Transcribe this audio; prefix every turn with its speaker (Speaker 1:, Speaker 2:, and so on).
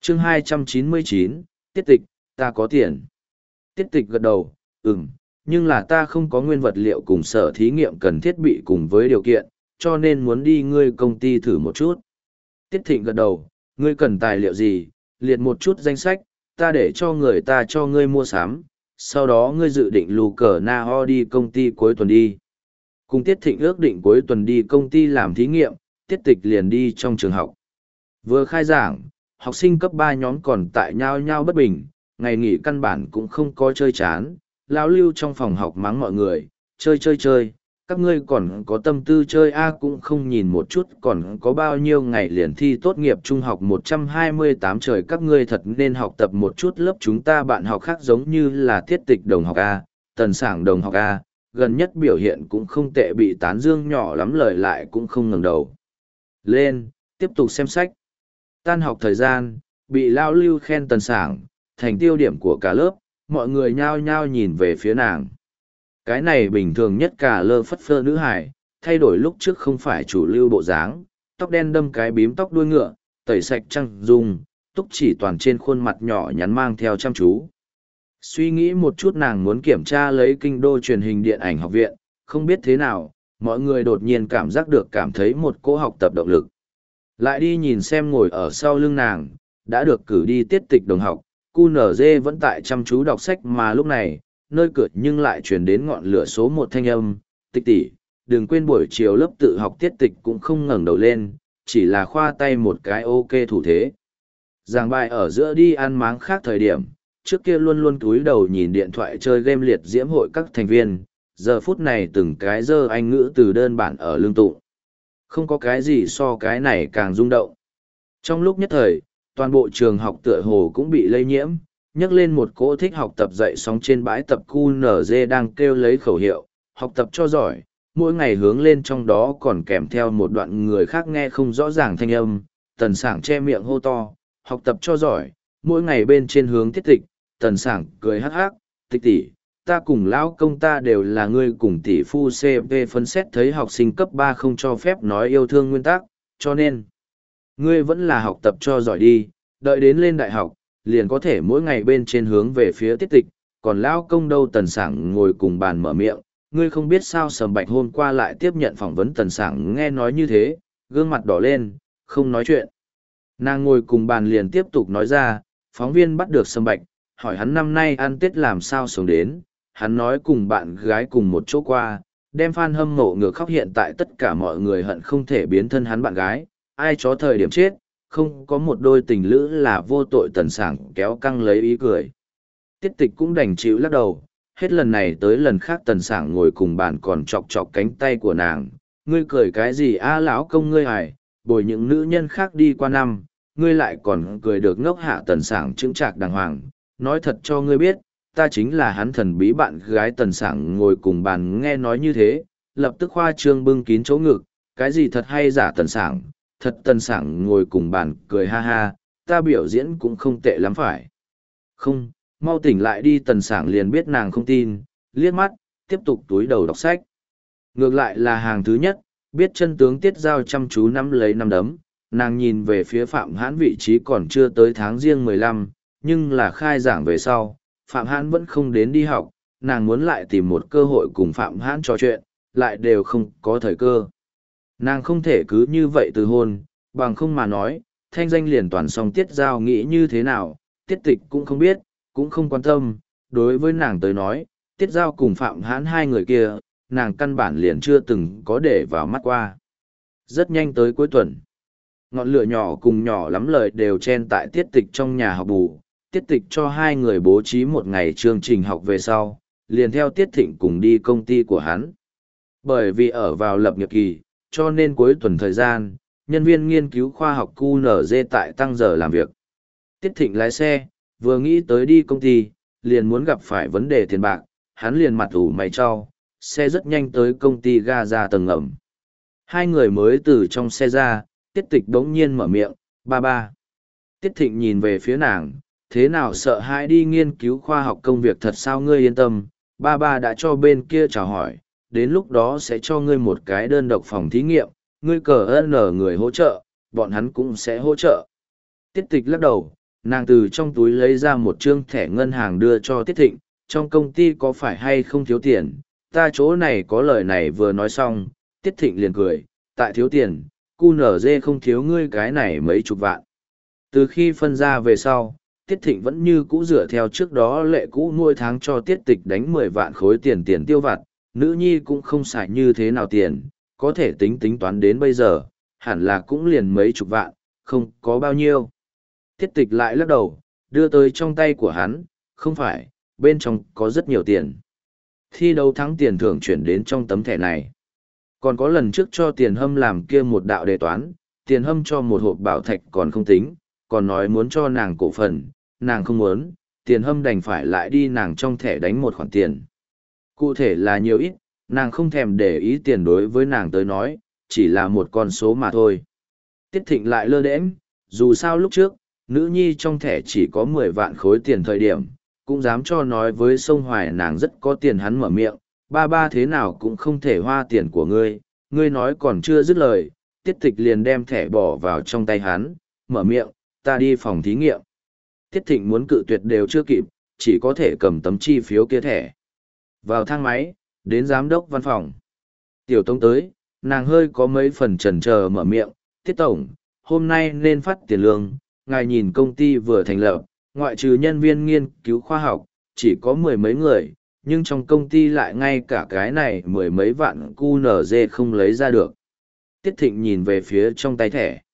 Speaker 1: chương 299, tiết tịch, ta có tiền. Tiết tịch gật đầu, nhưng là ta không có nguyên vật liệu cùng sở thí nghiệm cần thiết bị cùng với điều kiện, cho nên muốn đi ngươi công ty thử một chút. Tiết Thịnh gật đầu, ngươi cần tài liệu gì, liệt một chút danh sách, ta để cho người ta cho ngươi mua sắm, sau đó ngươi dự định lù cờ na ho đi công ty cuối tuần đi. Cùng Tiết Thịnh ước định cuối tuần đi công ty làm thí nghiệm, Tiết Tịch liền đi trong trường học. Vừa khai giảng, học sinh cấp 3 nhóm còn tại nhau nhau bất bình, ngày nghỉ căn bản cũng không có chơi chán, lão lưu trong phòng học mắng mọi người, chơi, các ngươi còn có tâm tư chơi cũng không nhìn một chút còn có bao nhiêu ngày liền thi tốt nghiệp trung học 128 trời, các ngươi thật nên học tập một chút lớp chúng ta bạn học khác giống như là Tiết Tịch đồng học A, Tần Sảng đồng học A, gần nhất biểu hiện cũng không tệ, bị tán dương nhỏ lắm lời lại cũng không ngẩng đầu lên, tiếp tục xem sách. Tan học thời gian, bị lão lưu khen Tần Sảng thành tiêu điểm của cả lớp, mọi người nhao nhao nhìn về phía nàng. Cái này bình thường nhất cả lơ phất phơ nữ hải, thay đổi lúc trước không phải chủ lưu bộ dáng, tóc đen đâm cái bím tóc đuôi ngựa, tẩy sạch trăng dung, túc chỉ toàn trên khuôn mặt nhỏ nhắn mang theo chăm chú. Suy nghĩ một chút nàng muốn kiểm tra lấy kinh đô truyền hình điện ảnh học viện, không biết thế nào, mọi người đột nhiên cảm giác được cảm thấy một cỗ học tập động lực. Lại đi nhìn xem ngồi ở sau lưng nàng, đã được cử đi Tiết Tịch đồng học, QNZ vẫn tại chăm chú đọc sách mà lúc này, nơi cửa nhưng lại truyền đến ngọn lửa số 1 thanh âm, Tịch tỷ, đừng quên buổi chiều lớp tự học. Tiết Tịch cũng không ngẩng đầu lên, chỉ là khoa tay một cái ok thủ thế. Giảng bài ở giữa đi ăn máng khác thời điểm, trước kia luôn luôn cúi đầu nhìn điện thoại chơi game liệt diễm hội các thành viên, giờ phút này từng cái giơ Anh ngữ từ đơn bản ở lương tụng. Không có cái gì so cái này càng rung động. Trong lúc nhất thời, toàn bộ trường học tựa hồ cũng bị lây nhiễm, nhấc lên một cỗ thích học tập dậy sóng. Trên bãi tập QNZ đang kêu lấy khẩu hiệu, học tập cho giỏi, mỗi ngày hướng lên, trong đó còn kèm theo một đoạn người khác nghe không rõ ràng thanh âm. Tần Sảng che miệng hô to, học tập cho giỏi, mỗi ngày bên trên hướng Tiết Tịch. Tần Sảng cười hắc hắc, Tịch tỷ, ta cùng lão công ta đều là ngươi cùng tỷ phu CP phân xét thấy học sinh cấp 3 không cho phép nói yêu thương nguyên tắc, cho nên ngươi vẫn là học tập cho giỏi đi, đợi đến lên đại học, liền có thể mỗi ngày bên trên hướng về phía Tiết Tịch, còn lão công đâu? Tần Sảng ngồi cùng bàn mở miệng, ngươi không biết sao Sầm Bạch hôm qua lại tiếp nhận phỏng vấn. Tần Sảng nghe nói như thế, gương mặt đỏ lên, không nói chuyện. Nàng ngồi cùng bàn liền tiếp tục nói ra, phóng viên bắt được Sầm Bạch, hỏi hắn năm nay ăn Tết làm sao sống đến, hắn nói cùng bạn gái cùng một chỗ qua, đem fan hâm mộ ngược khóc. Hiện tại tất cả mọi người hận không thể biến thân hắn bạn gái, ai chó thời điểm chết, không có một đôi tình lữ là vô tội. Tần Sảng kéo căng lấy ý cười. Tiết Tịch cũng đành chịu lắc đầu, hết lần này tới lần khác Tần Sảng ngồi cùng bàn còn chọc chọc cánh tay của nàng, ngươi cười cái gì lão công ngươi hài, bồi những nữ nhân khác đi qua năm, ngươi lại còn cười được ngốc hạ. Tần Sảng chững chạc đàng hoàng, nói thật cho ngươi biết, ta chính là hắn thần bí bạn gái. Tần Sảng ngồi cùng bàn nghe nói như thế, lập tức khoa trương bưng kín chỗ ngực, cái gì thật hay giả? Tần Sảng, thật. Tần Sảng ngồi cùng bàn cười ha ha, ta biểu diễn cũng không tệ lắm phải không, mau tỉnh lại đi. Tần Sảng liền biết nàng không tin, liếc mắt, tiếp tục túi đầu đọc sách. Ngược lại là hàng thứ nhất, biết chân tướng Tiết Giao chăm chú nắm lấy nắm đấm, nàng nhìn về phía Phạm Hãn, vị trí còn chưa tới tháng Giêng 15, nhưng là khai giảng về sau, Phạm Hãn vẫn không đến đi học, nàng muốn lại tìm một cơ hội cùng Phạm Hãn trò chuyện, lại đều không có thời cơ. Nàng không thể cứ như vậy từ hôn, bằng không mà nói, thanh danh liền toàn xong. Tiết Giao nghĩ như thế nào, Tiết Tịch cũng không biết, cũng không quan tâm. Đối với nàng tới nói, Tiết Giao cùng Phạm Hãn hai người kia, nàng căn bản liền chưa từng có để vào mắt qua. Rất nhanh tới cuối tuần, ngọn lửa nhỏ cùng nhỏ lắm lời đều chen tại Tiết Tịch trong nhà học bù. Tiết Tịch cho hai người bố trí một ngày chương trình học về sau, liền theo Tiết Thịnh cùng đi công ty của hắn. Bởi vì ở vào lập nghiệp kỳ, cho nên cuối tuần thời gian, nhân viên nghiên cứu khoa học QNZ tại tăng giờ làm việc. Tiết Thịnh lái xe, vừa nghĩ tới đi công ty, liền muốn gặp phải vấn đề tiền bạc, hắn liền mặt ủ mày cho, xe rất nhanh tới công ty ga ra tầng ngầm. Hai người mới từ trong xe ra, Tiết Tịch đống nhiên mở miệng, ba ba. Tiết Thịnh nhìn về phía nàng, thế nào sợ hãi đi nghiên cứu khoa học công việc thật sao? Ngươi yên tâm, ba ba đã cho bên kia chào hỏi, đến lúc đó sẽ cho ngươi một cái đơn độc phòng thí nghiệm, ngươi cờ ơn người hỗ trợ, bọn hắn cũng sẽ hỗ trợ. Tiết Tịch lắc đầu, Nàng từ trong túi lấy ra một trương thẻ ngân hàng đưa cho Tiết Thịnh, trong công ty có phải hay không thiếu tiền, ta chỗ này có lời này vừa nói xong, Tiết Thịnh liền cười, tại thiếu tiền, QNZ không thiếu ngươi cái này mấy chục vạn. Từ khi phân ra về sau, Tiết Thịnh vẫn như cũ dựa theo trước đó lệ cũ nuôi tháng cho Tiết Tịch đánh 10 vạn khối tiền tiền tiêu vặt, nữ nhi cũng không xài như thế nào tiền, có thể tính toán đến bây giờ, hẳn là cũng liền mấy chục vạn, không có bao nhiêu. Tiết Tịch lại lắc đầu, đưa tới trong tay của hắn, không phải, bên trong có rất nhiều tiền. Thi đấu thắng tiền thưởng chuyển đến trong tấm thẻ này. Còn có lần trước cho Tiền Hâm làm kia một đạo đề toán, Tiền Hâm cho một hộp bảo thạch còn không tính, còn nói muốn cho nàng cổ phần, nàng không muốn, Tiền Hâm đành phải lại đi nàng trong thẻ đánh một khoản tiền. Cụ thể là nhiều ít, nàng không thèm để ý tiền đối với nàng tới nói, chỉ là một con số mà thôi. Tiết Thịnh lại lơ đễnh, dù sao lúc trước, nữ nhi trong thẻ chỉ có 10 vạn khối tiền thời điểm, cũng dám cho nói với sông Hoài nàng rất có tiền, hắn mở miệng, ba thế nào cũng không thể hoa tiền của ngươi, ngươi nói còn chưa dứt lời, Tiết Tịch liền đem thẻ bỏ vào trong tay hắn, mở miệng, ta đi phòng thí nghiệm. Tiết Thịnh muốn cự tuyệt đều chưa kịp, chỉ có thể cầm tấm chi phiếu kia thẻ. Vào thang máy, đến giám đốc văn phòng. Tiểu Tống tới, nàng hơi có mấy phần chần chờ mở miệng, Tiết Tổng, hôm nay nên phát tiền lương, ngài nhìn công ty vừa thành lập, ngoại trừ nhân viên nghiên cứu khoa học, chỉ có mười mấy người, nhưng trong công ty lại ngay cả cái này mười mấy vạn QNZ không lấy ra được. Tiết Thịnh nhìn về phía trong tay thẻ.